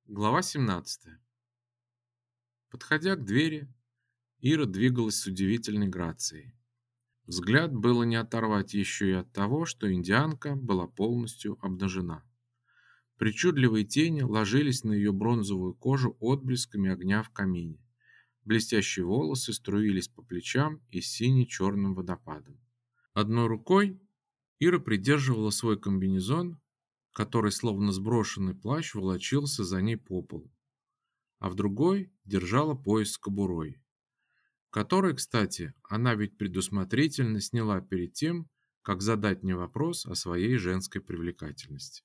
Глава 17. Подходя к двери, Ира двигалась с удивительной грацией. Взгляд было не оторвать еще и от того, что индианка была полностью обнажена. Причудливые тени ложились на ее бронзовую кожу отблесками огня в камине. Блестящие волосы струились по плечам и сине-черным водопадом. Одной рукой Ира придерживала свой комбинезон, который, словно сброшенный плащ, волочился за ней по полу, а в другой держала пояс с кобурой, который, кстати, она ведь предусмотрительно сняла перед тем, как задать мне вопрос о своей женской привлекательности.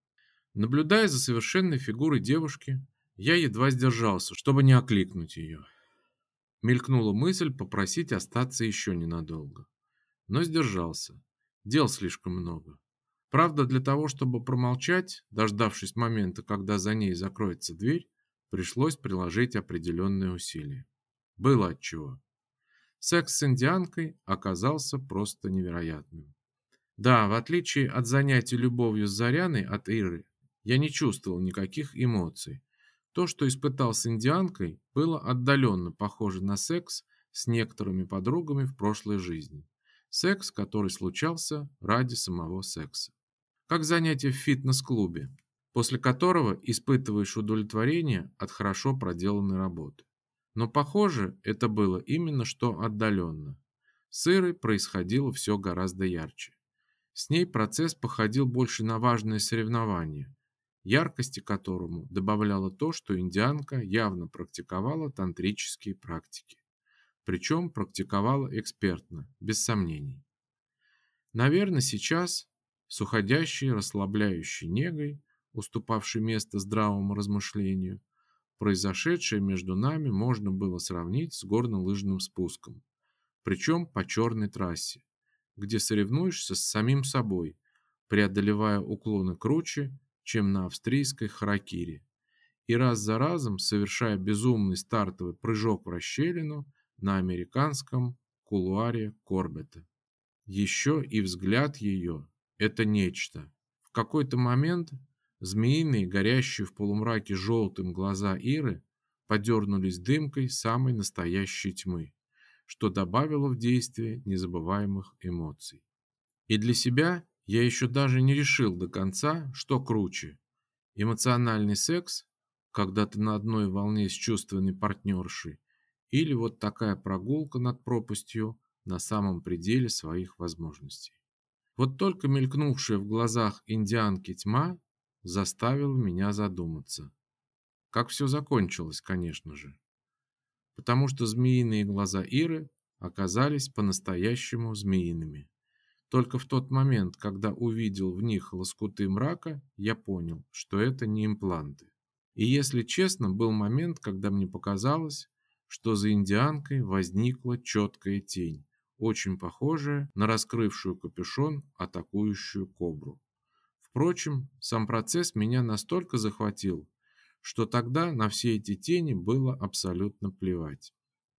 Наблюдая за совершенной фигурой девушки, я едва сдержался, чтобы не окликнуть ее. Мелькнула мысль попросить остаться еще ненадолго, но сдержался. Дел слишком много. Правда, для того, чтобы промолчать, дождавшись момента, когда за ней закроется дверь, пришлось приложить определенные усилия. Было отчего. Секс с индианкой оказался просто невероятным. Да, в отличие от занятий любовью с Заряной от Иры, я не чувствовал никаких эмоций. То, что испытал с индианкой, было отдаленно похоже на секс с некоторыми подругами в прошлой жизни. Секс, который случался ради самого секса. Как занятие в фитнес-клубе, после которого испытываешь удовлетворение от хорошо проделанной работы. Но, похоже, это было именно что отдаленно. С Ирой происходило все гораздо ярче. С ней процесс походил больше на важное соревнование, яркости которому добавляло то, что индианка явно практиковала тантрические практики. Причем практиковала экспертно, без сомнений. Наверное, сейчас, с уходящей расслабляющей негой, уступавшей место здравому размышлению, произошедшее между нами можно было сравнить с горнолыжным спуском, причем по черной трассе, где соревнуешься с самим собой, преодолевая уклоны круче, чем на австрийской харакири, и раз за разом совершая безумный стартовый прыжок в расщелину на американском кулуаре Корбета. Еще и взгляд ее– это нечто. В какой-то момент змеиные, горящие в полумраке желтым глаза Иры подернулись дымкой самой настоящей тьмы, что добавило в действие незабываемых эмоций. И для себя я еще даже не решил до конца, что круче– эмоциональный секс, когда ты на одной волне с чувственной партнершей, или вот такая прогулка над пропастью на самом пределе своих возможностей. Вот только мелькнувшая в глазах индианки тьма заставила меня задуматься. Как все закончилось, конечно же. Потому что змеиные глаза Иры оказались по-настоящему змеиными. Только в тот момент, когда увидел в них лоскуты мрака, я понял, что это не импланты. И если честно, был момент, когда мне показалось, что за индианкой возникла четкая тень, очень похожая на раскрывшую капюшон атакующую кобру. Впрочем, сам процесс меня настолько захватил, что тогда на все эти тени было абсолютно плевать.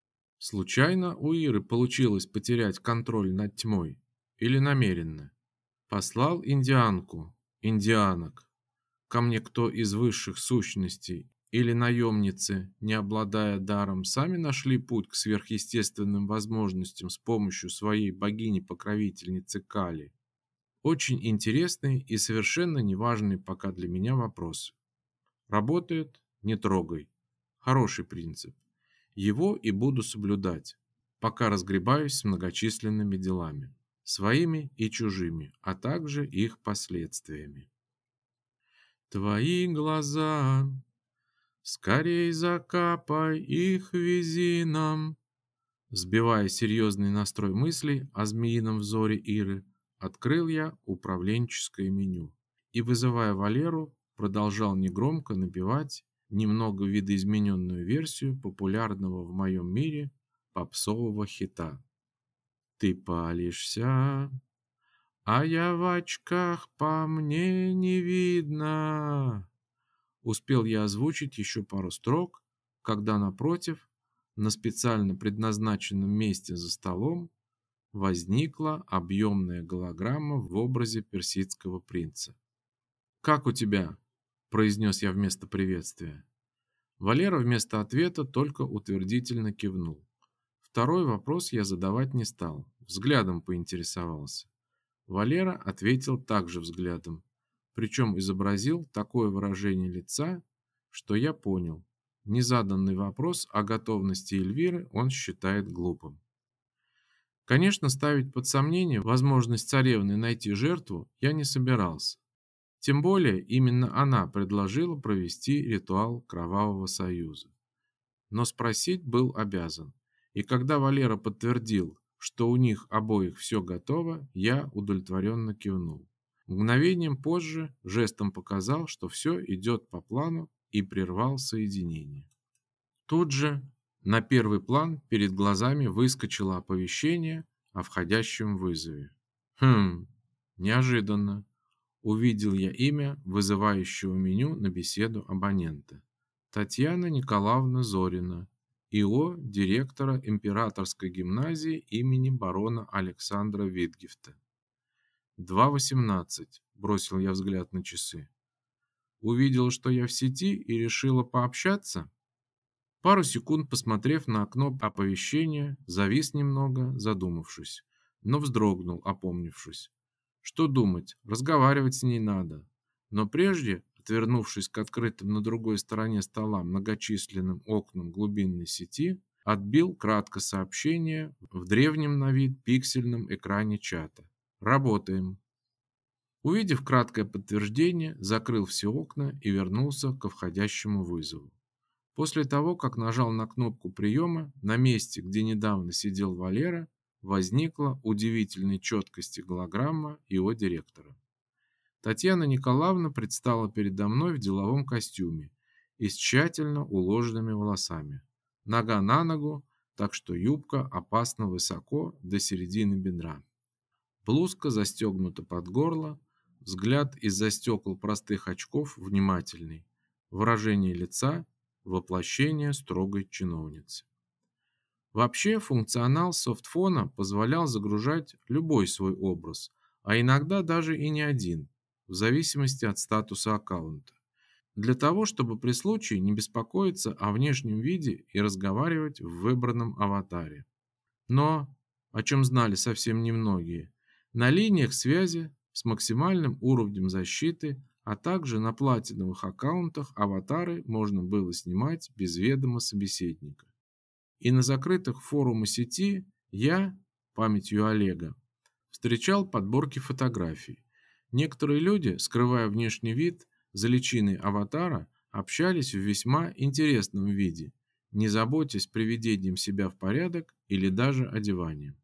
Случайно у Иры получилось потерять контроль над тьмой или намеренно? Послал индианку, индианок, ко мне кто из высших сущностей, или наемницы, не обладая даром, сами нашли путь к сверхъестественным возможностям с помощью своей богини-покровительницы Кали? Очень интересный и совершенно неважный пока для меня вопрос. Работает? Не трогай. Хороший принцип. Его и буду соблюдать, пока разгребаюсь с многочисленными делами, своими и чужими, а также их последствиями. Твои глаза, скорей закапай их, вези нам. Сбивая серьезный настрой мыслей о змеином взоре Иры, открыл я управленческое меню и, вызывая Валеру, продолжал негромко напевать немного видоизмененную версию популярного в моем мире попсового хита. Ты палишься, а я в очках, по мне не видно. Успел я озвучить еще пару строк, когда напротив, на специально предназначенном месте за столом, возникла объемная голограмма в образе персидского принца. «Как у тебя?» произнес я вместо приветствия. Валера вместо ответа только утвердительно кивнул. Второй вопрос я задавать не стал, взглядом поинтересовался. Валера ответил также взглядом, причем изобразил такое выражение лица, что я понял. Незаданный вопрос о готовности Эльвиры он считает глупым. Конечно, ставить под сомнение возможность царевны найти жертву я не собирался. Тем более именно она предложила провести ритуал Кровавого Союза. Но спросить был обязан. И когда Валера подтвердил, что у них обоих все готово, я удовлетворенно кивнул. Мгновением позже жестом показал, что все идет по плану, и прервал соединение. Тут же на первый план перед глазами выскочило оповещение о входящем вызове. Неожиданно увидел я имя вызывающего меню на беседу абонента. Татьяна Николаевна Зорина, ИО директора Императорской гимназии имени барона Александра Витгефта. 2:18. Бросил я взгляд на часы. Увидела, что я в сети и решила пообщаться. Пару секунд, посмотрев на окно оповещения, завис немного, задумавшись, но вздрогнул, опомнившись. Что думать, разговаривать с ней надо. Но прежде, отвернувшись к открытым на другой стороне стола многочисленным окнам глубинной сети, отбил кратко сообщение в древнем на вид пиксельном экране чата. Работаем. Увидев краткое подтверждение, закрыл все окна и вернулся ко входящему вызову. После того, как нажал на кнопку приема, на месте, где недавно сидел Валера, возникла удивительной четкости голограмма его директора. Татьяна Николаевна предстала передо мной в деловом костюме и с тщательно уложенными волосами. Нога на ногу, так что юбка опасно высоко до середины бедра. Блузка застегнута под горло, взгляд из-за стекол простых очков внимательный, выражение лица – воплощение строгой чиновницы. Вообще, функционал софтфона позволял загружать любой свой образ, а иногда даже и не один, в зависимости от статуса аккаунта, для того, чтобы при случае не беспокоиться о внешнем виде и разговаривать в выбранном аватаре. Но, о чем знали совсем немногие, на линиях связи с максимальным уровнем защиты, а также на платиновых аккаунтах аватары можно было снимать без ведома собеседника. И на закрытых форумах сети я, памятью Олега, встречал подборки фотографий. Некоторые люди, скрывая внешний вид за личиной аватара, общались в весьма интересном виде, не заботясь приведением себя в порядок или даже одеванием.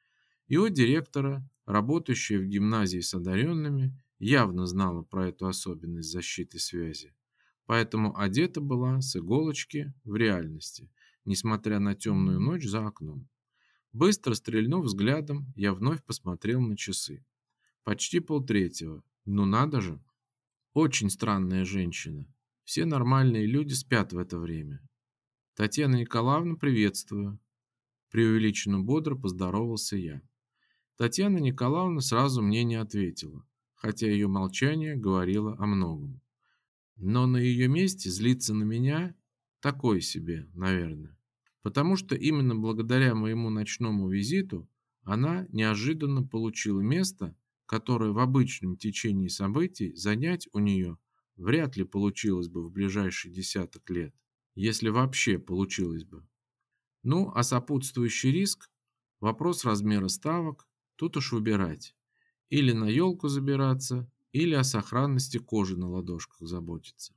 Его директора, работающая в гимназии с одаренными, явно знала про эту особенность защиты связи, поэтому одета была с иголочки в реальности, несмотря на темную ночь за окном. Быстро стрельнув взглядом, я вновь посмотрел на часы. Почти 2:30. Ну надо же. Очень странная женщина. Все нормальные люди спят в это время. Татьяна Николаевна, приветствую. Преувеличенно бодро поздоровался я. Татьяна Николаевна сразу мне не ответила, хотя ее молчание говорило о многом. Но на ее месте злиться на меня такое себе, наверное. Потому что именно благодаря моему ночному визиту она неожиданно получила место, которое в обычном течении событий занять у нее вряд ли получилось бы в ближайшие десяток лет, если вообще получилось бы. Ну, а сопутствующий риск, вопрос размера ставок, тут уж выбирать. Или на елку забираться, или о сохранности кожи на ладошках заботиться.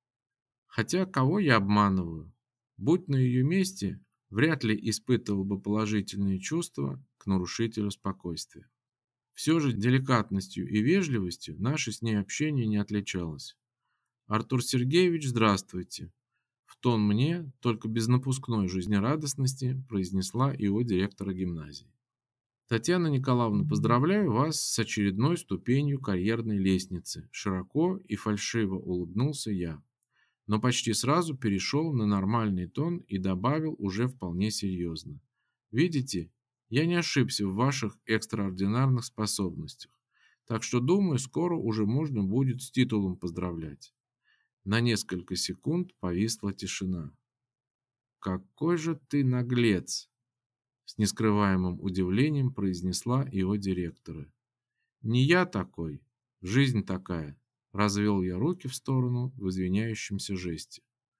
Хотя кого я обманываю? Будь на ее месте, вряд ли испытывал бы положительные чувства к нарушителю спокойствия. Все же деликатностью и вежливостью наше с ней общение не отличалось. «Артур Сергеевич, здравствуйте!» В тон мне, только без напускной жизнерадостности, произнесла его директора гимназии. «Татьяна Николаевна, поздравляю вас с очередной ступенью карьерной лестницы!» Широко и фальшиво улыбнулся я, но почти сразу перешел на нормальный тон и добавил уже вполне серьезно. «Видите, я не ошибся в ваших экстраординарных способностях, так что, думаю, скоро уже можно будет с титулом поздравлять. На несколько секунд повисла тишина. «Какой же ты наглец!» С нескрываемым удивлением произнесла его директора. «Не я такой, жизнь такая», – развел я руки в сторону в извиняющемся жесте.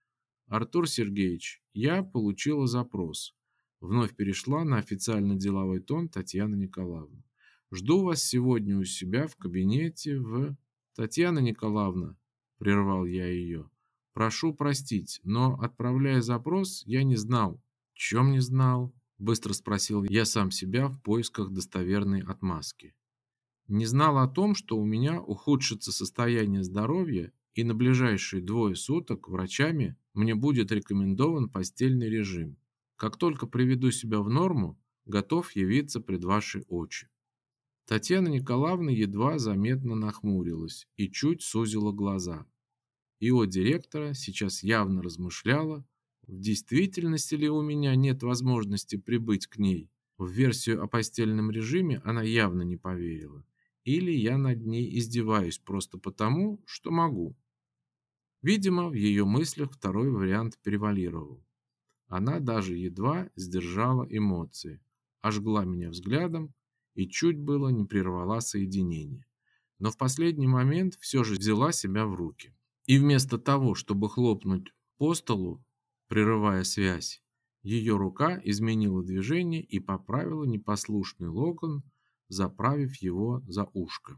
«Артур Сергеевич, я получила запрос». Вновь перешла на официально-деловой тон Татьяна Николаевна. «Жду вас сегодня у себя в кабинете в...» «Татьяна Николаевна», – прервал я ее, – «прошу простить, но, отправляя запрос, я не знал». «Чем не знал?» – быстро спросил я сам себя в поисках достоверной отмазки. «Не знал о том, что у меня ухудшится состояние здоровья, и на ближайшие 2 суток врачами мне будет рекомендован постельный режим. Как только приведу себя в норму, готов явиться пред ваши очи». Татьяна Николаевна едва заметно нахмурилась и чуть сузила глаза. Его директора сейчас явно размышляла, в действительности ли у меня нет возможности прибыть к ней. В версию о постельном режиме она явно не поверила. Или я над ней издеваюсь просто потому, что могу. Видимо, в ее мыслях второй вариант превалировал. Она даже едва сдержала эмоции, ожгла меня взглядом и чуть было не прервала соединение. Но в последний момент все же взяла себя в руки. И вместо того, чтобы хлопнуть по столу, прерывая связь, ее рука изменила движение и поправила непослушный локон, заправив его за ушко.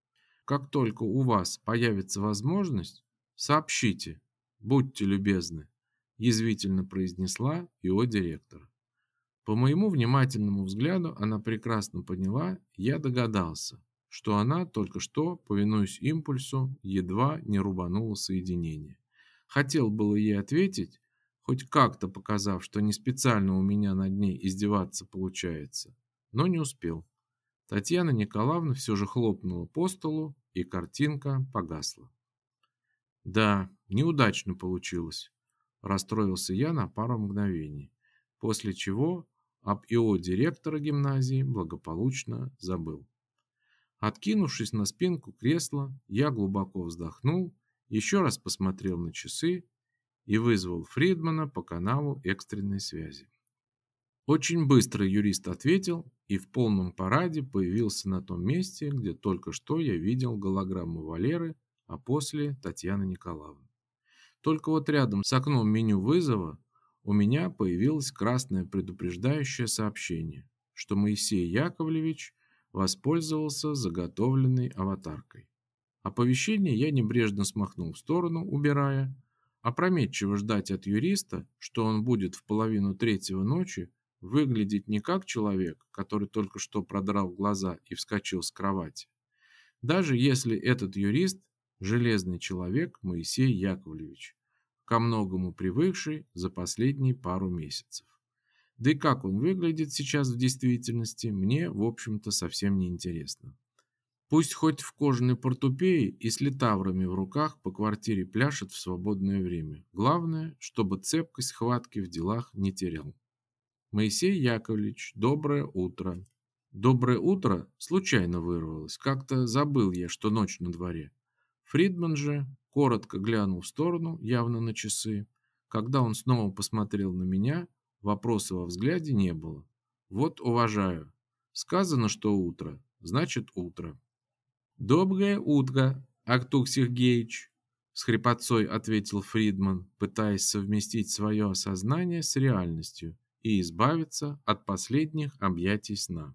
«Как только у вас появится возможность, сообщите, будьте любезны», язвительно произнесла его директор. По моему внимательному взгляду она прекрасно поняла, я догадался, что она только что, повинуясь импульсу, едва не рубанула соединение. Хотел было ей ответить, хоть как-то показав, что не специально у меня над ней издеваться получается, но не успел. Татьяна Николаевна все же хлопнула по столу, и картинка погасла. «Да, неудачно получилось», – расстроился я на пару мгновений, после чего об ИО директора гимназии благополучно забыл. Откинувшись на спинку кресла, я глубоко вздохнул, еще раз посмотрел на часы и вызвал Фридмана по каналу экстренной связи. Очень быстро юрист ответил и в полном параде появился на том месте, где только что я видел голограмму Валеры, а после Татьяны Николаевны. Только вот рядом с окном меню вызова у меня появилось красное предупреждающее сообщение, что Моисей Яковлевич воспользовался заготовленной аватаркой. Оповещение я небрежно смахнул в сторону, убирая. Опрометчиво ждать от юриста, что он будет в 2:30 ночи выглядеть не как человек, который только что продрал глаза и вскочил с кровати. Даже если этот юрист – железный человек Моисей Яковлевич, ко многому привыкший за последние пару месяцев. Да и как он выглядит сейчас в действительности, мне, в общем-то, совсем не интересно. Пусть хоть в кожаной портупее и с литаврами в руках по квартире пляшет в свободное время. Главное, чтобы цепкость хватки в делах не терял. Моисей Яковлевич, доброе утро. Доброе утро случайно вырвалось. Как-то забыл я, что ночь на дворе. Фридман же коротко глянул в сторону, явно на часы. Когда он снова посмотрел на меня, вопроса во взгляде не было. Вот уважаю. Сказано, что утро, значит утро. «Доброе утро, Артур Сергеевич», – с хрипотцой ответил Фридман, пытаясь совместить свое осознание с реальностью и избавиться от последних объятий сна.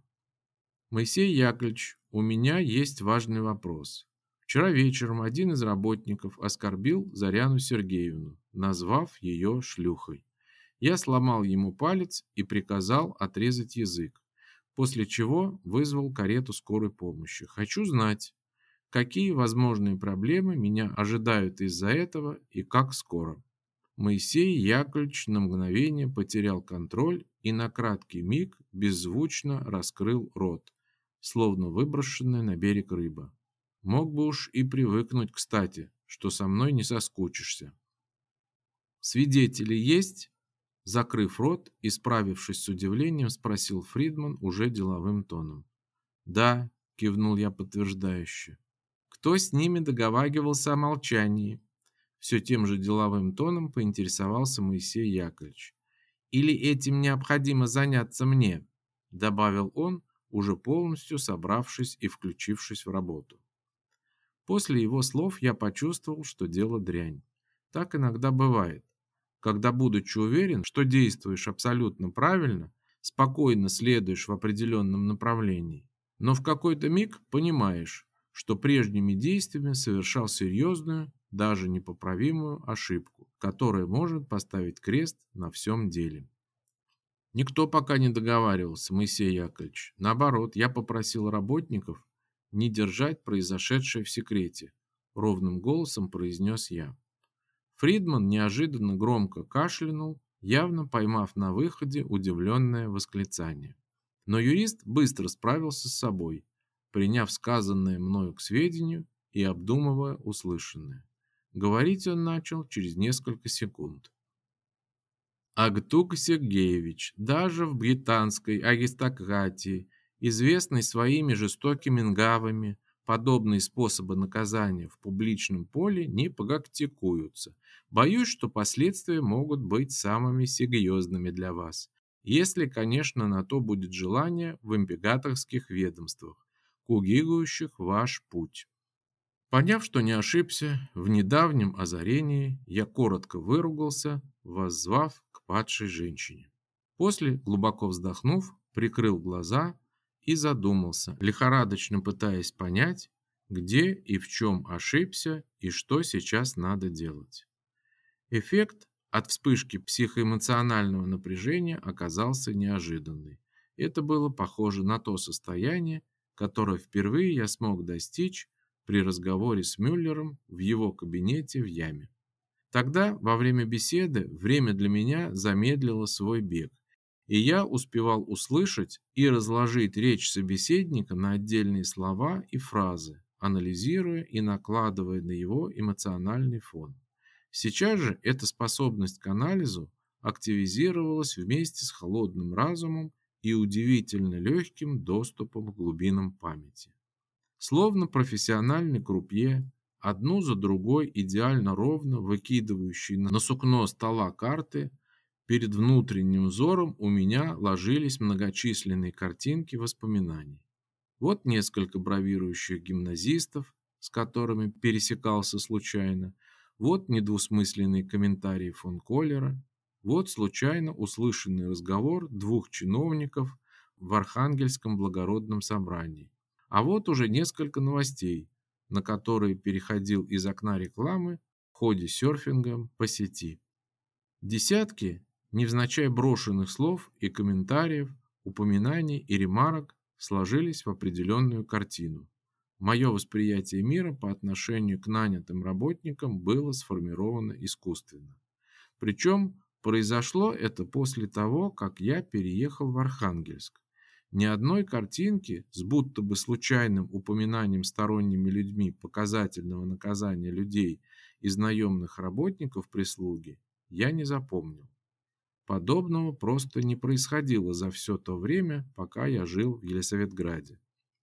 «Моисей Яковлевич, у меня есть важный вопрос. Вчера вечером один из работников оскорбил Заряну Сергеевну, назвав ее шлюхой. Я сломал ему палец и приказал отрезать язык, после чего вызвал карету скорой помощи. Хочу знать, какие возможные проблемы меня ожидают из-за этого и как скоро». Моисей Яковлевич на мгновение потерял контроль и на краткий миг беззвучно раскрыл рот, словно выброшенная на берег рыба. Мог бы уж и привыкнуть, кстати, что со мной не соскучишься. «Свидетели есть?» Закрыв рот и справившись с удивлением, спросил Фридман уже деловым тоном. «Да», – кивнул я подтверждающе. «Кто с ними договаривался о молчании?» Все тем же деловым тоном поинтересовался Моисей Яковлевич. «Или этим необходимо заняться мне?» добавил он, уже полностью собравшись и включившись в работу. После его слов я почувствовал, что дело дрянь. Так иногда бывает, когда, будучи уверен, что действуешь абсолютно правильно, спокойно следуешь в определенном направлении, но в какой-то миг понимаешь, что прежними действиями совершал серьезную, даже непоправимую ошибку, которая может поставить крест на всем деле. Никто пока не договаривался, Моисей Яковлевич. Наоборот, я попросил работников не держать произошедшее в секрете, ровным голосом произнес я. Фридман неожиданно громко кашлянул, явно поймав на выходе удивленное восклицание. Но юрист быстро справился с собой, приняв сказанное мною к сведению и обдумывая услышанное. Говорить он начал через несколько секунд. Агтук Сергеевич, даже в британской аристократии, известной своими жестокими нравами, подобные способы наказания в публичном поле не практикуются. Боюсь, что последствия могут быть самыми серьезными для вас, если, конечно, на то будет желание в императорских ведомствах, курирующих ваш путь. Поняв, что не ошибся, в недавнем озарении я коротко выругался, воззвав к падшей женщине. После, глубоко вздохнув, прикрыл глаза и задумался, лихорадочно пытаясь понять, где и в чем ошибся и что сейчас надо делать. Эффект от вспышки психоэмоционального напряжения оказался неожиданный. Это было похоже на то состояние, которое впервые я смог достичь при разговоре с Мюллером в его кабинете в яме. Тогда, во время беседы, время для меня замедлило свой бег, и я успевал услышать и разложить речь собеседника на отдельные слова и фразы, анализируя и накладывая на его эмоциональный фон. Сейчас же эта способность к анализу активизировалась вместе с холодным разумом и удивительно легким доступом к глубинам памяти. Словно профессиональный крупье, одну за другой идеально ровно выкидывающий на сукно стола карты, перед внутренним взором у меня ложились многочисленные картинки воспоминаний. Вот несколько бравирующих гимназистов, с которыми пересекался случайно, вот недвусмысленные комментарии фон Коллера, вот случайно услышанный разговор двух чиновников в Архангельском благородном собрании. А вот уже несколько новостей, на которые переходил из окна рекламы в ходе серфинга по сети. Десятки невзначай брошенных слов и комментариев, упоминаний и ремарок сложились в определенную картину. Мое восприятие мира по отношению к нанятым работникам было сформировано искусственно. Причем произошло это после того, как я переехал в Архангельск. Ни одной картинки с будто бы случайным упоминанием сторонними людьми показательного наказания людей из наемных работников прислуги я не запомнил. Подобного просто не происходило за все то время, пока я жил в Елисаветграде.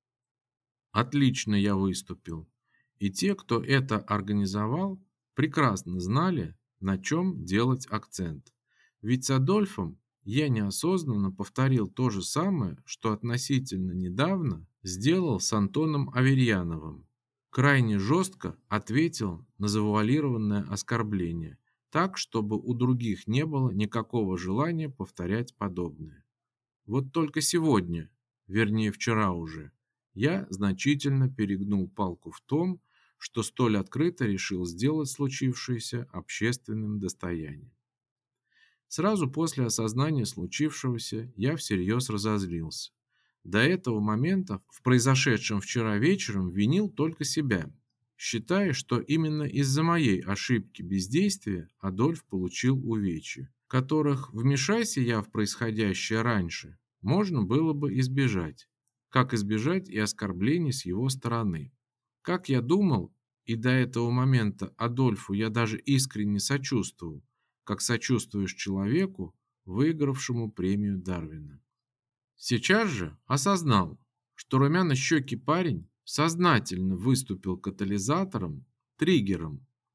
Отлично я выступил, и те, кто это организовал, прекрасно знали, на чем делать акцент. Ведь с Адольфом я неосознанно повторил то же самое, что относительно недавно сделал с Антоном Аверьяновым. Крайне жестко ответил на завуалированное оскорбление, так, чтобы у других не было никакого желания повторять подобное. Вот только сегодня, вернее вчера уже, я значительно перегнул палку в том, что столь открыто решил сделать случившееся общественным достоянием. Сразу после осознания случившегося я всерьез разозлился. До этого момента в произошедшем вчера вечером винил только себя, считая, что именно из-за моей ошибки бездействия Адольф получил увечья, которых, вмешайся я в происходящее раньше, можно было бы избежать, как избежать и оскорблений с его стороны. Как я думал, и до этого момента Адольфу я даже искренне сочувствовал, как сочувствуешь человеку, выигравшему премию Дарвина. Сейчас же осознал, что румяно-щекий парень сознательно выступил катализатором, триггером.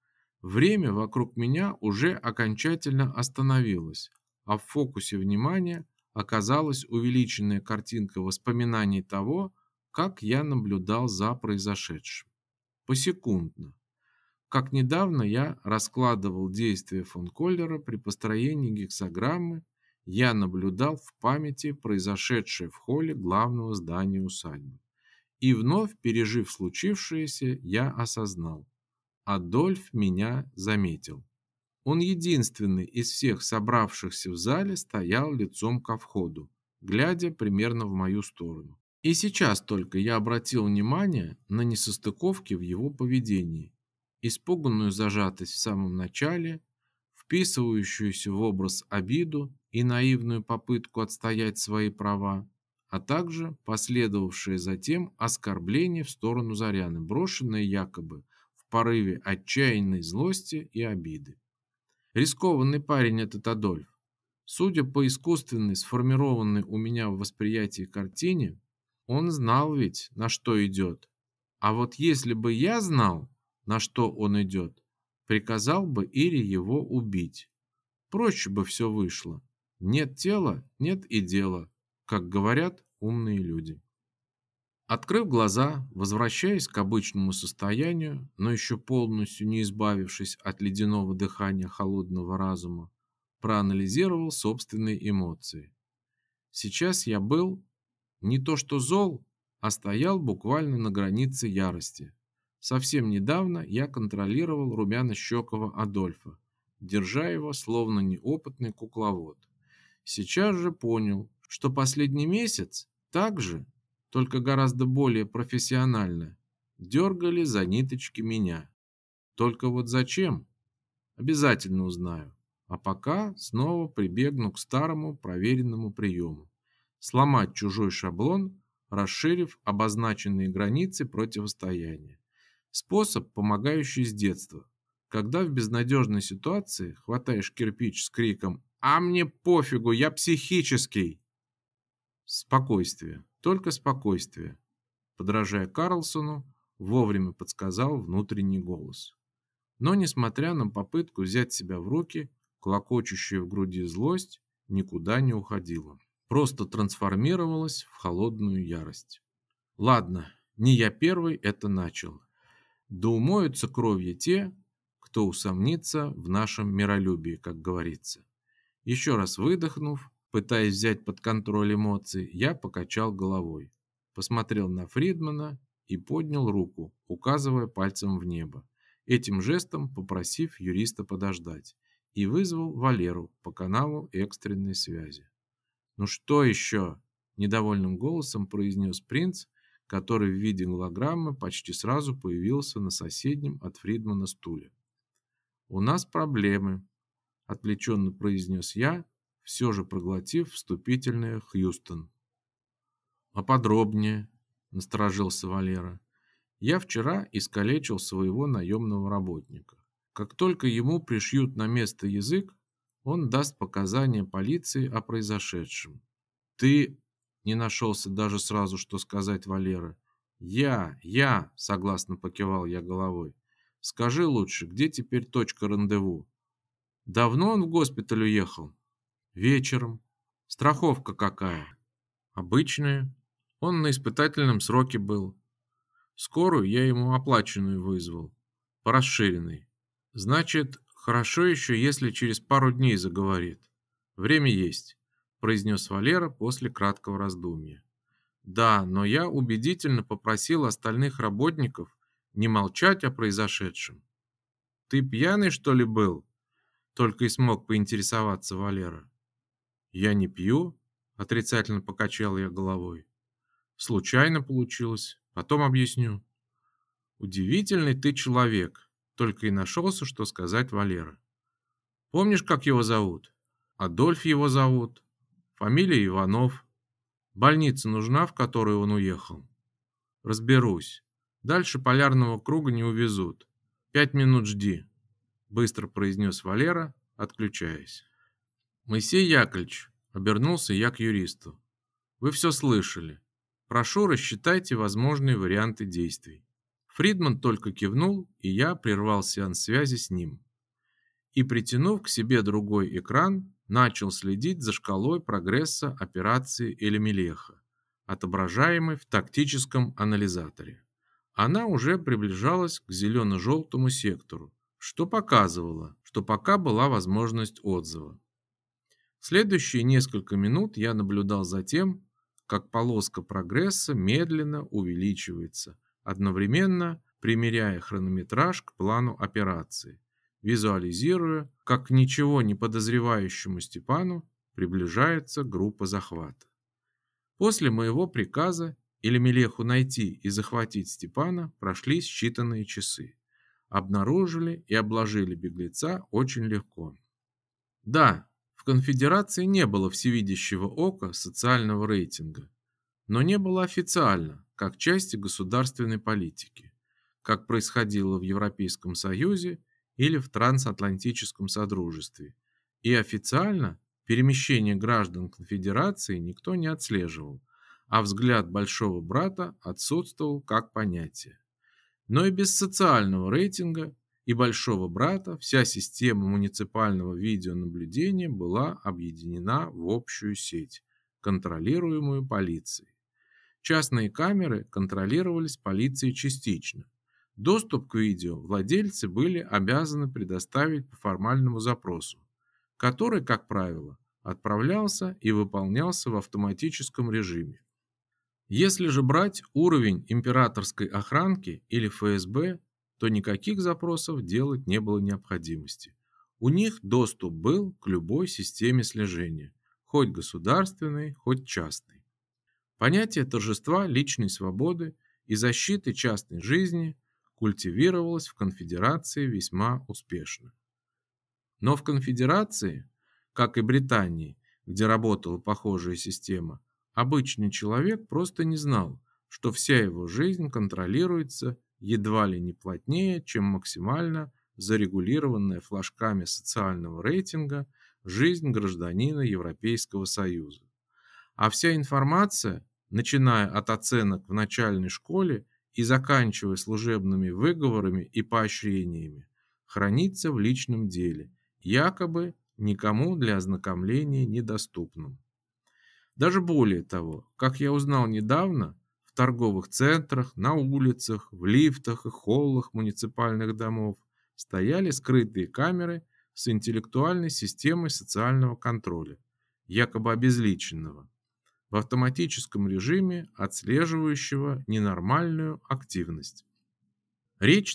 Время вокруг меня уже окончательно остановилось, а в фокусе внимания оказалась увеличенная картинка воспоминаний того, как я наблюдал за произошедшим. Посекундно. Как недавно я раскладывал действия фон Коллера при построении гексограммы, я наблюдал в памяти произошедшее в холле главного здания усадьбы. И вновь, пережив случившееся, я осознал: Адольф меня заметил. Он единственный из всех собравшихся в зале стоял лицом ко входу, глядя примерно в мою сторону. И сейчас только я обратил внимание на несостыковки в его поведении, испуганную зажатость в самом начале, вписывающуюся в образ обиду и наивную попытку отстоять свои права, а также последовавшее затем оскорбление в сторону Заряны, брошенное якобы в порыве отчаянной злости и обиды. Рискованный парень этот Адольф. Судя по искусственной, сформированной у меня в восприятии картине, он знал ведь, на что идет. А вот если бы я знал, на что он идет, приказал бы Ире его убить. Проще бы все вышло. Нет тела, нет и дела, как говорят умные люди. Открыв глаза, возвращаясь к обычному состоянию, но еще полностью не избавившись от ледяного дыхания холодного разума, проанализировал собственные эмоции. Сейчас я был не то что зол, а стоял буквально на границе ярости. Совсем недавно я контролировал румяно-щекого Адольфа, держа его словно неопытный кукловод. Сейчас же понял, что последний месяц так же, только гораздо более профессионально, дергали за ниточки меня. Только вот зачем? Обязательно узнаю. А пока снова прибегну к старому проверенному приему. Сломать чужой шаблон, расширив обозначенные границы противостояния. Способ, помогающий с детства. Когда в безнадежной ситуации хватаешь кирпич с криком «А мне пофигу, я психический!» Спокойствие, только спокойствие. Подражая Карлсону, вовремя подсказал внутренний голос. Но, несмотря на попытку взять себя в руки, клокочущая в груди злость никуда не уходила. Просто трансформировалась в холодную ярость. Ладно, не я первый это начал. Да умоются кровью те, кто усомнится в нашем миролюбии, как говорится. Еще раз выдохнув, пытаясь взять под контроль эмоции, я покачал головой, посмотрел на Фридмана и поднял руку, указывая пальцем в небо, этим жестом попросив юриста подождать, и вызвал Валеру по каналу экстренной связи. «Ну что еще?» – недовольным голосом произнес принц, который в виде голограммы почти сразу появился на соседнем от Фридмана стуле. «У нас проблемы», – отвлеченно произнес я, все же проглотив вступительное «Хьюстон». «А подробнее?» – насторожился Валера. «Я вчера искалечил своего наемного работника. Как только ему пришьют на место язык, он даст показания полиции о произошедшем. Ты...» — не нашелся даже сразу, что сказать Валера. «Я...» — согласно покивал я головой. «Скажи лучше, где теперь точка рандеву?» «Давно он в госпиталь уехал?» «Вечером. Страховка какая?» «Обычная. Он на испытательном сроке был. Скорую я ему оплаченную вызвал. По расширенной. Значит, хорошо еще, если через пару дней заговорит. Время есть», — произнес Валера после краткого раздумья. «Да, но я убедительно попросил остальных работников не молчать о произошедшем». «Ты пьяный, что ли, был?» — только и смог поинтересоваться Валера. «Я не пью», — отрицательно покачал я головой. «Случайно получилось. Потом объясню». «Удивительный ты человек», — только и нашелся, что сказать Валера. «Помнишь, как его зовут?» «Адольф его зовут. Фамилия Иванов. Больница нужна, в которую он уехал?» «Разберусь. Дальше полярного круга не увезут. 5 минут жди», — быстро произнес Валера, отключаясь. «Моисей Яковлевич», — обернулся я к юристу, — «вы все слышали. Прошу, рассчитайте возможные варианты действий». Фридман только кивнул, и я прервал сеанс связи с ним. И, притянув к себе другой экран, начал следить за шкалой прогресса операции Элемелеха, отображаемой в тактическом анализаторе. Она уже приближалась к зелено-желтому сектору, что показывало, что пока была возможность отзыва. Следующие несколько минут я наблюдал за тем, как полоска прогресса медленно увеличивается, одновременно примеряя хронометраж к плану операции, визуализируя, как к ничего не подозревающему Степану приближается группа захвата. После моего приказа Елемелеху найти и захватить Степана прошли считанные часы. Обнаружили и обложили беглеца очень легко. Да, в конфедерации не было всевидящего ока социального рейтинга, но не было официально, как части государственной политики, как происходило в Европейском Союзе или в Трансатлантическом Содружестве. И официально перемещение граждан конфедерации никто не отслеживал, а взгляд большого брата отсутствовал как понятие. Но и без социального рейтинга и большого брата вся система муниципального видеонаблюдения была объединена в общую сеть, контролируемую полицией. Частные камеры контролировались полицией частично. Доступ к видео владельцы были обязаны предоставить по формальному запросу, который, как правило, отправлялся и выполнялся в автоматическом режиме. Если же брать уровень императорской охранки или ФСБ, то никаких запросов делать не было необходимости. У них доступ был к любой системе слежения, хоть государственной, хоть частной. Понятие торжества личной свободы и защиты частной жизни культивировалось в конфедерации весьма успешно. Но в конфедерации, как и Британии, где работала похожая система, обычный человек просто не знал, что вся его жизнь контролируется едва ли не плотнее, чем максимально зарегулированная флажками социального рейтинга жизнь гражданина Европейского Союза. А вся информация, начиная от оценок в начальной школе и заканчивая служебными выговорами и поощрениями, хранится в личном деле, якобы никому для ознакомления недоступном. Даже более того, как я узнал недавно, в торговых центрах, на улицах, в лифтах и холлах муниципальных домов стояли скрытые камеры с интеллектуальной системой социального контроля, якобы обезличенного, в автоматическом режиме отслеживающего ненормальную активность. Речь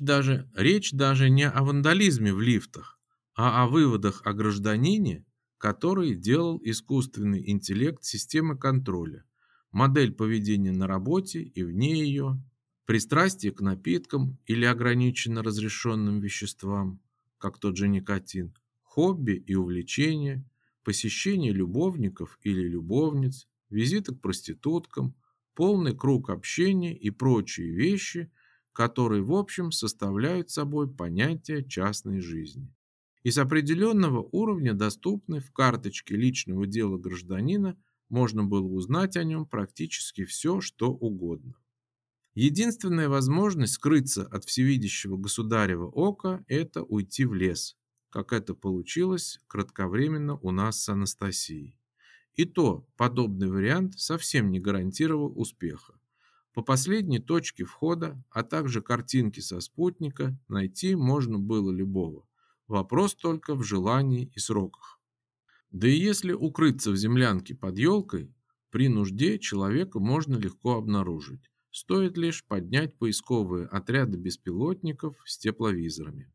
даже не о вандализме в лифтах, а о выводах о гражданине, который делал искусственный интеллект системы контроля, модель поведения на работе и вне ее, пристрастие к напиткам или ограниченно разрешенным веществам, как тот же никотин, хобби и увлечения, посещение любовников или любовниц, визиты к проституткам, полный круг общения и прочие вещи, которые в общем составляют собой понятие частной жизни и с определенного уровня доступны в карточке личного дела гражданина, можно было узнать о нем практически все, что угодно. Единственная возможность скрыться от всевидящего государева ока – это уйти в лес, как это получилось кратковременно у нас с Анастасией. И то подобный вариант совсем не гарантировал успеха. По последней точке входа, а также картинки со спутника найти можно было любого. Вопрос только в желании и сроках. Да и если укрыться в землянке под елкой, при нужде человека можно легко обнаружить. Стоит лишь поднять поисковые отряды беспилотников с тепловизорами.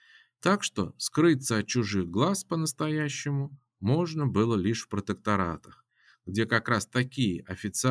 Так что скрыться от чужих глаз по-настоящему можно было лишь в протекторатах, где как раз таки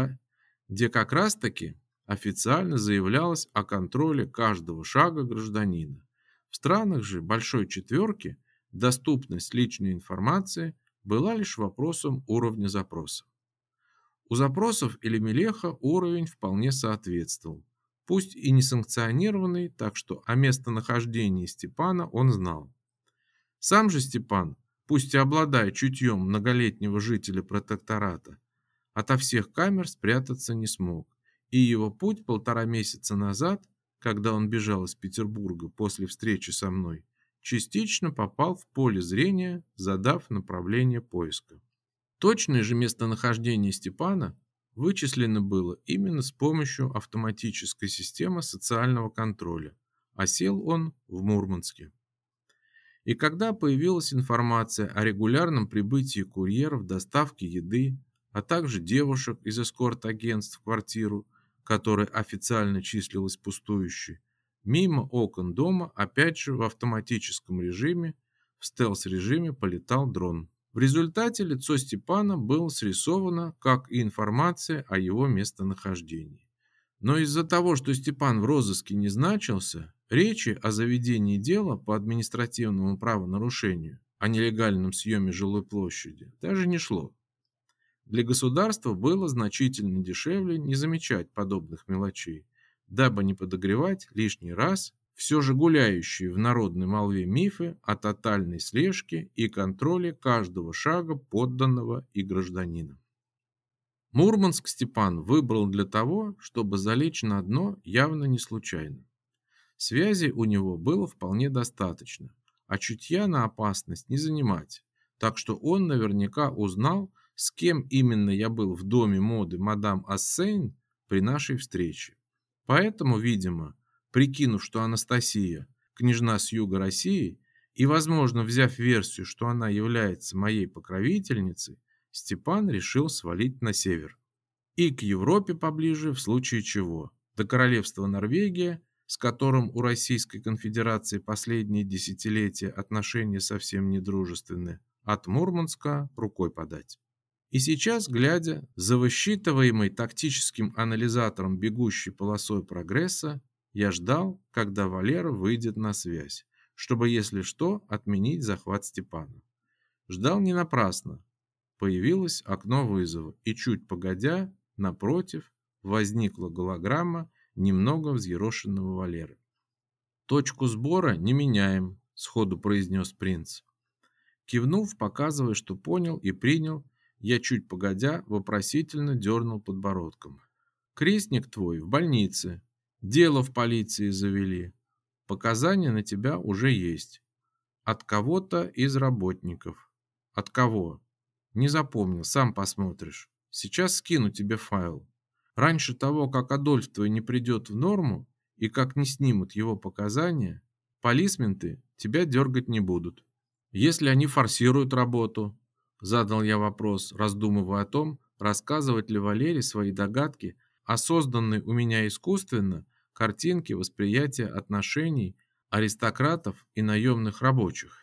официально заявлялось о контроле каждого шага гражданина. В странах же Большой Четверки доступность личной информации была лишь вопросом уровня запроса. У запросов Элемелеха уровень вполне соответствовал, пусть и не санкционированный, так что о местонахождении Степана он знал. Сам же Степан, пусть и обладая чутьем многолетнего жителя протектората, ото всех камер спрятаться не смог, и его путь 1,5 месяца назад когда он бежал из Петербурга после встречи со мной, частично попал в поле зрения, задав направление поиска. Точное же местонахождение Степана вычислено было именно с помощью автоматической системы социального контроля, а сел он в Мурманске. И когда появилась информация о регулярном прибытии курьеров, доставке еды, а также девушек из эскорт-агентств в квартиру, которая официально числилась пустующей, мимо окон дома опять же в автоматическом режиме, в стелс-режиме полетал дрон. В результате лицо Степана было срисовано, как и информация о его местонахождении. Но из-за того, что Степан в розыске не значился, речи о заведении дела по административному правонарушению, о нелегальном съеме жилой площади, даже не шло. Для государства было значительно дешевле не замечать подобных мелочей, дабы не подогревать лишний раз все же гуляющие в народной молве мифы о тотальной слежке и контроле каждого шага подданного и гражданина. Мурманск Степан выбрал для того, чтобы залечь на дно явно не случайно. Связи у него было вполне достаточно, а чутья на опасность не занимать, так что он наверняка узнал, с кем именно я был в доме моды мадам Ассейн при нашей встрече. Поэтому, видимо, прикинув, что Анастасия– княжна с юга России, и, возможно, взяв версию, что она является моей покровительницей, Степан решил свалить на север. И к Европе поближе, в случае чего. До королевства Норвегия, с которым у Российской конфедерации последние десятилетия отношения совсем недружественны, от Мурманска рукой подать. И сейчас, глядя за высчитываемой тактическим анализатором бегущей полосой прогресса, я ждал, когда Валера выйдет на связь, чтобы, если что, отменить захват Степана. Ждал не напрасно. Появилось окно вызова, и чуть погодя, напротив, возникла голограмма немного взъерошенного Валеры. «Точку сбора не меняем», – сходу произнес принц. Кивнув, показывая, что понял и принял, я чуть погодя вопросительно дернул подбородком. «Крестник твой в больнице. Дело в полиции завели. Показания на тебя уже есть. От кого-то из работников. От кого? Не запомнил, сам посмотришь. Сейчас скину тебе файл. Раньше того, как Адольф твой не придет в норму и как не снимут его показания, полисменты тебя дергать не будут. Если они форсируют работу, задал я вопрос, раздумывая о том, рассказывать ли Валере свои догадки о созданной у меня искусственно картинке восприятия отношений аристократов и наемных рабочих.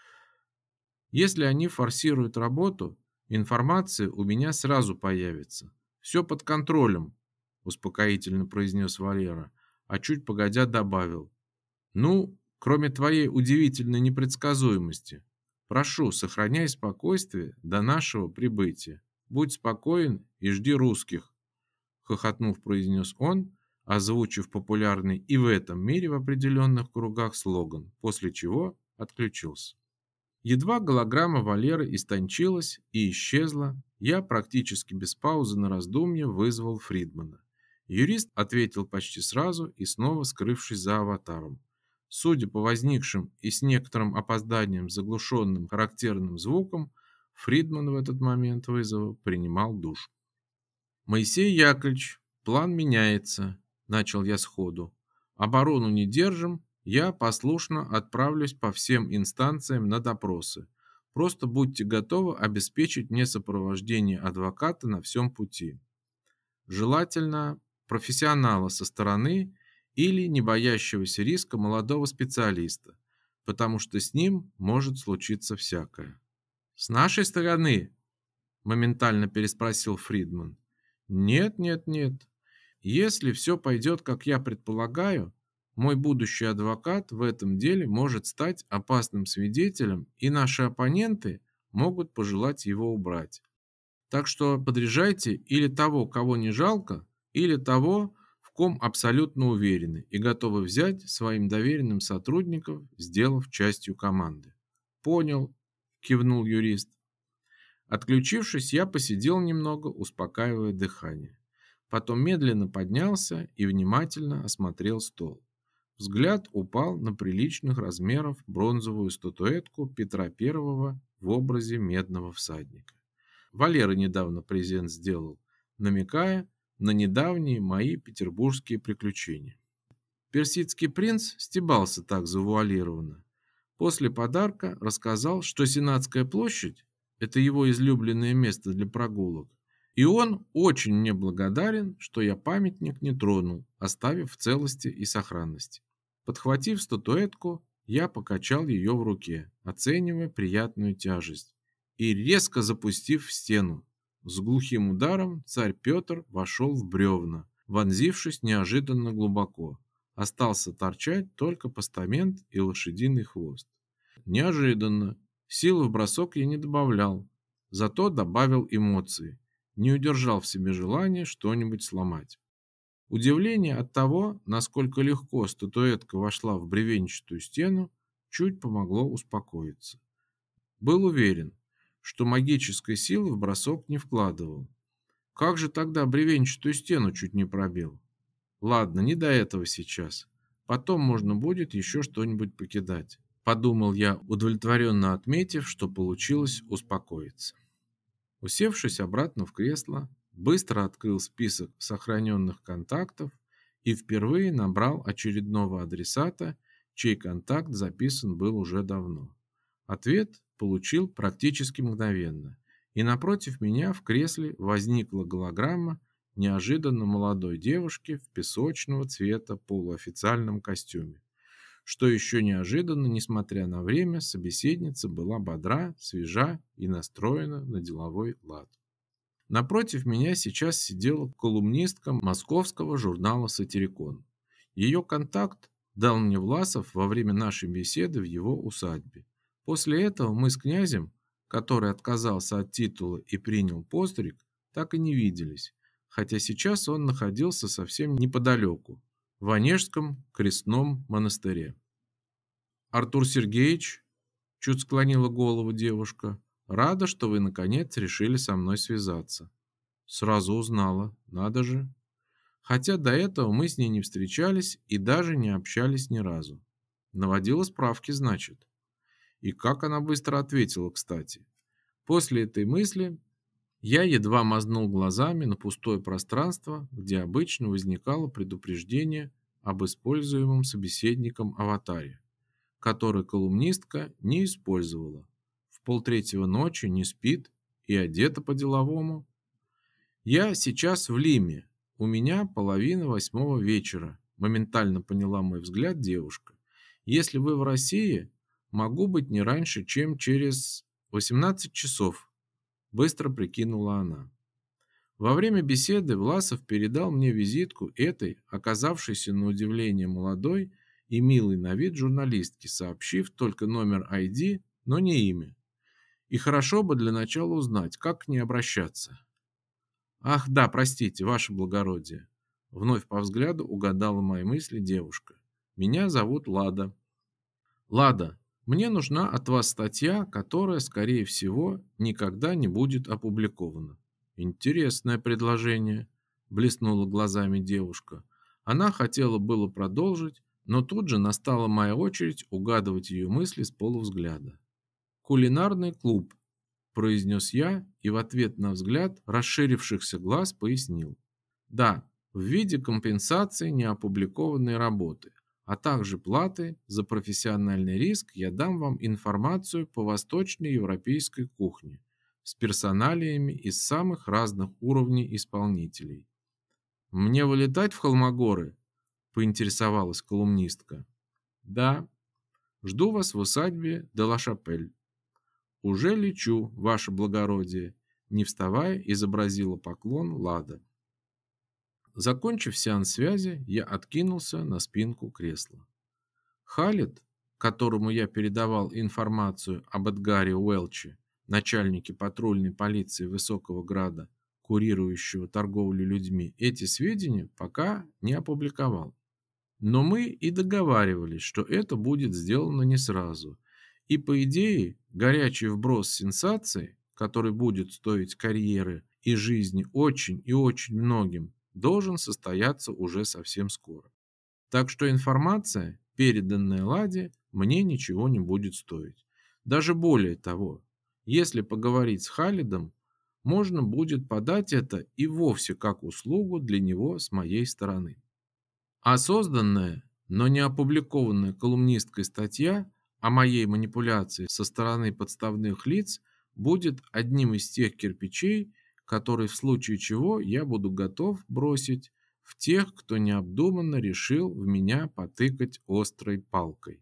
Если они форсируют работу, информация у меня сразу появится. Все под контролем, успокоительно произнес Валера, а чуть погодя добавил. Ну, кроме твоей удивительной непредсказуемости. Прошу, сохраняй спокойствие до нашего прибытия. Будь спокоен и жди русских, хохотнув, произнес он, озвучив популярный и в этом мире в определенных кругах слоган, после чего отключился. Едва голограмма Валеры истончилась и исчезла, я практически без паузы на раздумье вызвал Фридмана. Юрист ответил почти сразу и снова скрывшись за аватаром. Судя по возникшим и с некоторым опозданием заглушенным характерным звукам, Фридман в этот момент вызова принимал душ. «Моисей Яковлевич, план меняется», – начал я сходу. «Оборону не держим, я послушно отправлюсь по всем инстанциям на допросы. Просто будьте готовы обеспечить мне сопровождение адвоката на всем пути. Желательно профессионала со стороны или не боящегося риска молодого специалиста, потому что с ним может случиться всякое». «С нашей стороны?» – моментально переспросил Фридман. «Нет, нет, нет. Если все пойдет, как я предполагаю, мой будущий адвокат в этом деле может стать опасным свидетелем, и наши оппоненты могут пожелать его убрать. Так что подряжайте или того, кого не жалко, или того, в ком абсолютно уверены и готовы взять своим доверенным сотрудникам, сделав частью команды». «Понял», – кивнул юрист. Отключившись, я посидел немного, успокаивая дыхание. Потом медленно поднялся и внимательно осмотрел стол. Взгляд упал на приличных размеров бронзовую статуэтку Петра I в образе медного всадника. Валера недавно презент сделал, намекая на недавние мои петербургские приключения. Персидский принц стебался так завуалированно. После подарка рассказал, что Сенатская площадь – это его излюбленное место для прогулок, и он очень мне благодарен, что я памятник не тронул, оставив в целости и сохранности. Подхватив статуэтку, я покачал ее в руке, оценивая приятную тяжесть, и резко запустив в стену. С глухим ударом царь Петр вошел в бревна, вонзившись неожиданно глубоко. Остался торчать только постамент и лошадиный хвост. Неожиданно. Силы в бросок я не добавлял, зато добавил эмоции. Не удержал в себе желания что-нибудь сломать. Удивление от того, насколько легко статуэтка вошла в бревенчатую стену, чуть помогло успокоиться. Был уверен, что магической силы в бросок не вкладывал. Как же тогда бревенчатую стену чуть не пробил? Ладно, не до этого сейчас. Потом можно будет еще что-нибудь покидать. Подумал я, удовлетворенно отметив, что получилось успокоиться. Усевшись обратно в кресло, быстро открыл список сохраненных контактов и впервые набрал очередного адресата, чей контакт записан был уже давно. Ответ получил практически мгновенно, и напротив меня в кресле возникла голограмма неожиданно молодой девушки в песочного цвета полуофициальном костюме. Что еще неожиданно, несмотря на время, собеседница была бодра, свежа и настроена на деловой лад. Напротив меня сейчас сидела колумнистка московского журнала «Сатирикон». Ее контакт дал мне Власов во время нашей беседы в его усадьбе. После этого мы с князем, который отказался от титула и принял постриг, так и не виделись, хотя сейчас он находился совсем неподалеку, в Онежском крестном монастыре. «Артур Сергеевич», — чуть склонила голову девушка, — «рада, что вы, наконец, решили со мной связаться». Сразу узнала, надо же. Хотя до этого мы с ней не встречались и даже не общались ни разу. Наводила справки, значит. И как она быстро ответила, кстати. После этой мысли я едва мазнул глазами на пустое пространство, где обычно возникало предупреждение об используемом собеседником аватаре, который колумнистка не использовала. В 2:30 ночи не спит и одета по-деловому. «Я сейчас в Лиме. У меня 7:30 вечера», моментально поняла мой взгляд девушка. «Если вы в России, могу быть не раньше, чем через 18 часов», быстро прикинула она. Во время беседы Власов передал мне визитку этой, оказавшейся на удивление молодой и милой на вид журналистки, сообщив только номер ID, но не имя. И хорошо бы для начала узнать, как к ней обращаться. «Ах, да, простите, ваше благородие», вновь по взгляду угадала мои мысли девушка. «Меня зовут Лада». «Лада, мне нужна от вас статья, которая, скорее всего, никогда не будет опубликована». «Интересное предложение», блеснула глазами девушка. Она хотела было продолжить, но тут же настала моя очередь угадывать ее мысли с полувзгляда. «Кулинарный клуб», произнес я и в ответ на взгляд расширившихся глаз пояснил. «Да, в виде компенсации неопубликованной работы, а также платы за профессиональный риск я дам вам информацию по восточноевропейской кухне с персоналиями из самых разных уровней исполнителей». «Мне вылетать в Холмогоры?» – поинтересовалась колумнистка. «Да, жду вас в усадьбе де ла Шапель». «Уже лечу, ваше благородие», – не вставая, изобразила поклон Лада. Закончив сеанс связи, я откинулся на спинку кресла. Халид, которому я передавал информацию об Эдгаре Уэлче, начальнике патрульной полиции Высокого Града, курирующего торговлю людьми, эти сведения пока не опубликовал. Но мы и договаривались, что это будет сделано не сразу. И по идее, горячий вброс сенсации, который будет стоить карьеры и жизни очень и очень многим, должен состояться уже совсем скоро. Так что информация, переданная Ладе, мне ничего не будет стоить. Даже более того, если поговорить с Халидом, можно будет подать это и вовсе как услугу для него с моей стороны. А созданная, но не опубликованная колумнисткой статья о моей манипуляции со стороны подставных лиц будет одним из тех кирпичей, который в случае чего я буду готов бросить в тех, кто необдуманно решил в меня потыкать острой палкой.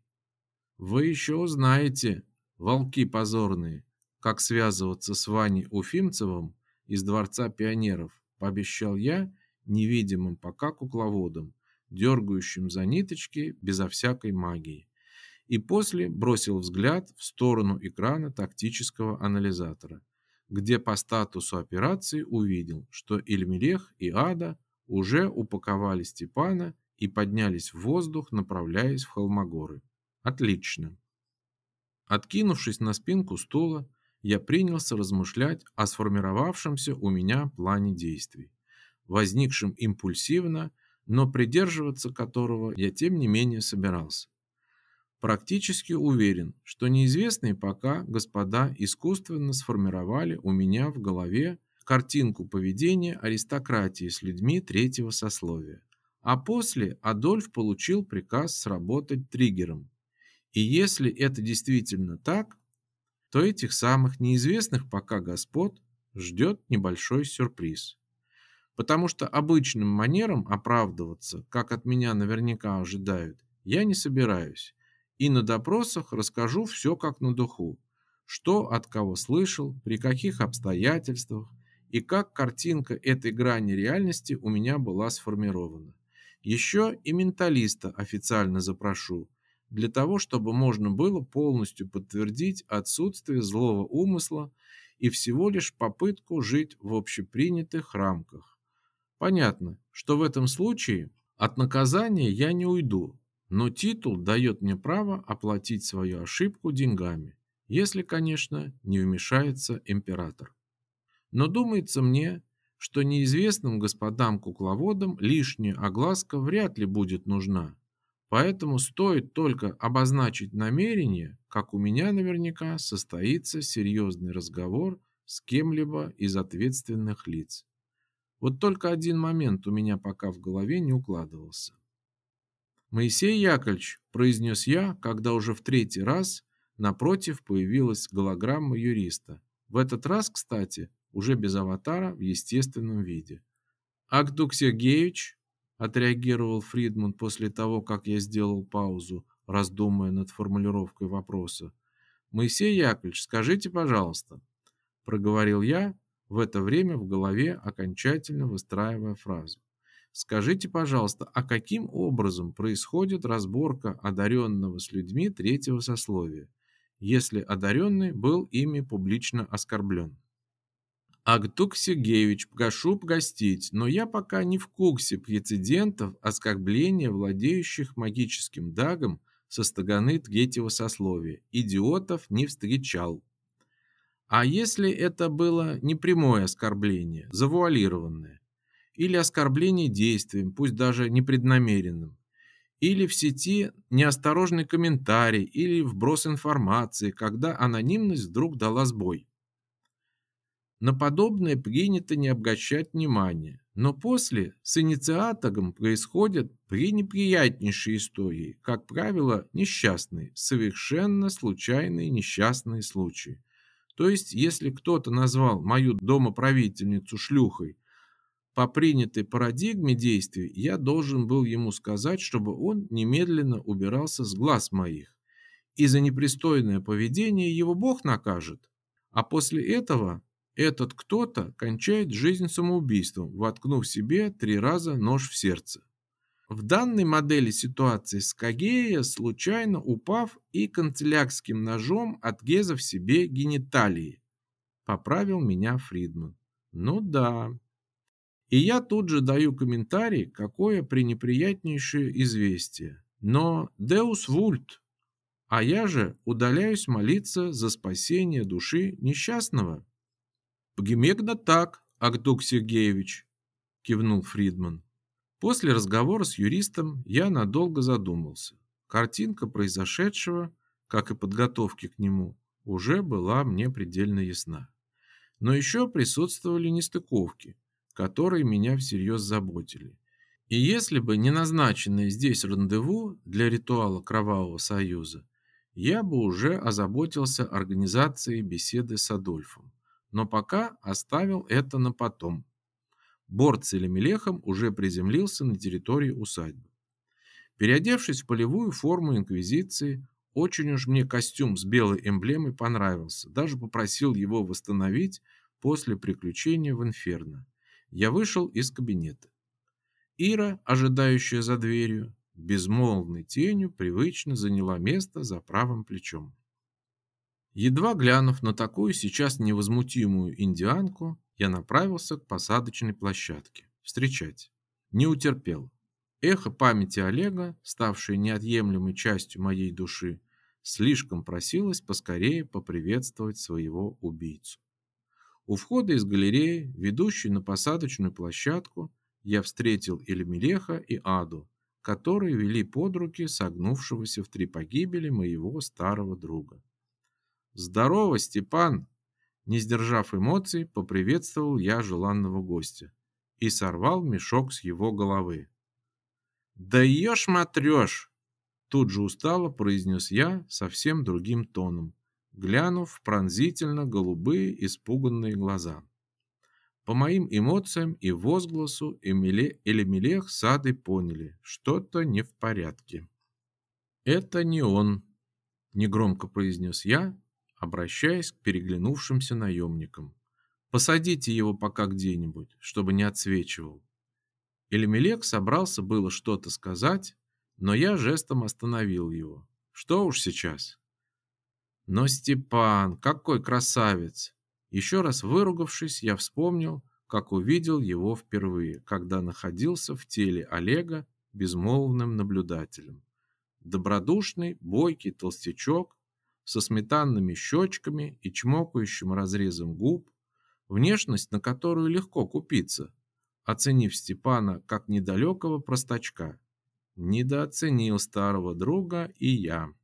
Вы еще узнаете, волки позорные, как связываться с Ваней Уфимцевым из Дворца пионеров, пообещал я невидимым пока кукловодом, дергающим за ниточки безо всякой магии. И после бросил взгляд в сторону экрана тактического анализатора, где по статусу операции увидел, что Эльмелех и Ада уже упаковали Степана и поднялись в воздух, направляясь в Холмогоры. Отлично. Откинувшись на спинку стула, я принялся размышлять о сформировавшемся у меня плане действий, возникшем импульсивно, но придерживаться которого я тем не менее собирался. Практически уверен, что неизвестные пока господа искусственно сформировали у меня в голове картинку поведения аристократии с людьми третьего сословия. А после Адольф получил приказ сработать триггером. И если это действительно так, то этих самых неизвестных пока господ ждет небольшой сюрприз. Потому что обычным манерам оправдываться, как от меня наверняка ожидают, я не собираюсь. И на допросах расскажу все как на духу, что от кого слышал, при каких обстоятельствах и как картинка этой грани реальности у меня была сформирована. Еще и менталиста официально запрошу, для того, чтобы можно было полностью подтвердить отсутствие злого умысла и всего лишь попытку жить в общепринятых рамках. Понятно, что в этом случае от наказания я не уйду, но титул дает мне право оплатить свою ошибку деньгами, если, конечно, не вмешается император. Но думается мне, что неизвестным господам-кукловодам лишняя огласка вряд ли будет нужна, поэтому стоит только обозначить намерение, как у меня наверняка состоится серьезный разговор с кем-либо из ответственных лиц. Вот только один момент у меня пока в голове не укладывался. «Моисей Яковлевич», – произнес я, когда уже в третий раз напротив появилась голограмма юриста. В этот раз, кстати, уже без аватара в естественном виде. «Акдук Сергеевич», – отреагировал Фридман после того, как я сделал паузу, раздумывая над формулировкой вопроса. «Моисей Яковлевич, скажите, пожалуйста», – проговорил я, в это время в голове окончательно выстраивая фразу. Скажите, пожалуйста, а каким образом происходит разборка одаренного с людьми третьего сословия, если одаренный был ими публично оскорблен? Агдук Сергеевич, прошу погостить, но я пока не в курсе прецедентов оскорбления владеющих магическим дагом со стороны третьего сословия. Идиотов не встречал. А если это было не прямое оскорбление, завуалированное, или оскорбление действием, пусть даже непреднамеренным, или в сети неосторожный комментарий, или вброс информации, когда анонимность вдруг дала сбой. На подобное принято не обращать внимания, но после с инициатором происходят пренеприятнейшие истории, как правило, несчастные, совершенно случайные несчастные случаи. То есть, если кто-то назвал мою домоправительницу шлюхой, по принятой парадигме действий я должен был ему сказать, чтобы он немедленно убирался с глаз моих, и за непристойное поведение его Бог накажет. А после этого этот кто-то кончает жизнь самоубийством, воткнув себе 3 раза нож в сердце. В данной модели ситуации Скагея, случайно упав и канцелярским ножом отрезав себе гениталии, поправил меня Фридман. Ну да. И я тут же даю комментарий, какое пренеприятнейшее известие. Но Deus vult, а я же удаляюсь молиться за спасение души несчастного. Примерно так, Ардук Сергеевич, кивнул Фридман. После разговора с юристом я надолго задумался. Картинка произошедшего, как и подготовки к нему, уже была мне предельно ясна. Но еще присутствовали нестыковки, которые меня всерьез заботили. И если бы не назначенное здесь рандеву для ритуала Кровавого Союза, я бы уже озаботился организацией беседы с Адольфом. Но пока оставил это на потом. Борт с Элемелехом уже приземлился на территории усадьбы. Переодевшись в полевую форму инквизиции, очень уж мне костюм с белой эмблемой понравился. Даже попросил его восстановить после приключения в Инферно. Я вышел из кабинета. Ира, ожидающая за дверью, безмолвной тенью привычно заняла место за правым плечом. Едва глянув на такую сейчас невозмутимую индианку, я направился к посадочной площадке. Встречать. Не утерпел. Эхо памяти Олега, ставшее неотъемлемой частью моей души, слишком просилось поскорее поприветствовать своего убийцу. У входа из галереи, ведущей на посадочную площадку, я встретил Элемелеха и Аду, которые вели под руки согнувшегося в три погибели моего старого друга. «Здорово, Степан!» Не сдержав эмоций, поприветствовал я желанного гостя и сорвал мешок с его головы. «Да ешь-матрешь!» Тут же устало произнес я совсем другим тоном, глянув в пронзительно голубые испуганные глаза. По моим эмоциям и возгласу Элемелех с Адой поняли, что-то не в порядке. «Это не он», — негромко произнес я, обращаясь к переглянувшимся наемникам. «Посадите его пока где-нибудь, чтобы не отсвечивал». Элемелек собрался было что-то сказать, но я жестом остановил его. Что уж сейчас. Но Степан, какой красавец! Еще раз выругавшись, я вспомнил, как увидел его впервые, когда находился в теле Олега безмолвным наблюдателем. Добродушный, бойкий толстячок со сметанными щечками и чмокающим разрезом губ, внешность, на которую легко купиться, оценив Степана как недалекого простачка. Недооценил старого друга и я.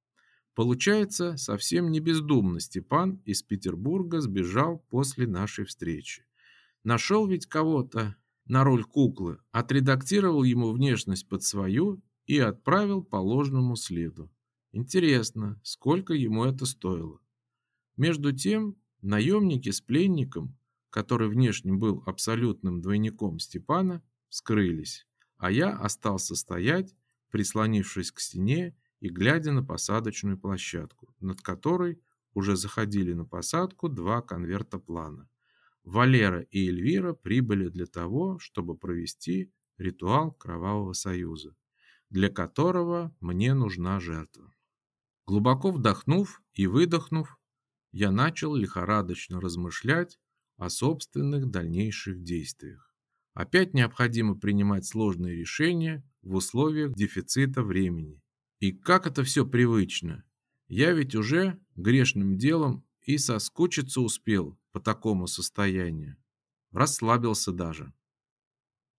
Получается, совсем не бездумно Степан из Петербурга сбежал после нашей встречи. Нашел ведь кого-то на роль куклы, отредактировал ему внешность под свою и отправил по ложному следу. Интересно, сколько ему это стоило? Между тем, наемники с пленником, который внешне был абсолютным двойником Степана, скрылись, а я остался стоять, прислонившись к стене и глядя на посадочную площадку, над которой уже заходили на посадку два конверта плана. Валера и Эльвира прибыли для того, чтобы провести ритуал Кровавого Союза, для которого мне нужна жертва. Глубоко вдохнув и выдохнув, я начал лихорадочно размышлять о собственных дальнейших действиях. Опять необходимо принимать сложные решения в условиях дефицита времени. И как это все привычно. Я ведь уже грешным делом и соскучиться успел по такому состоянию. Расслабился даже.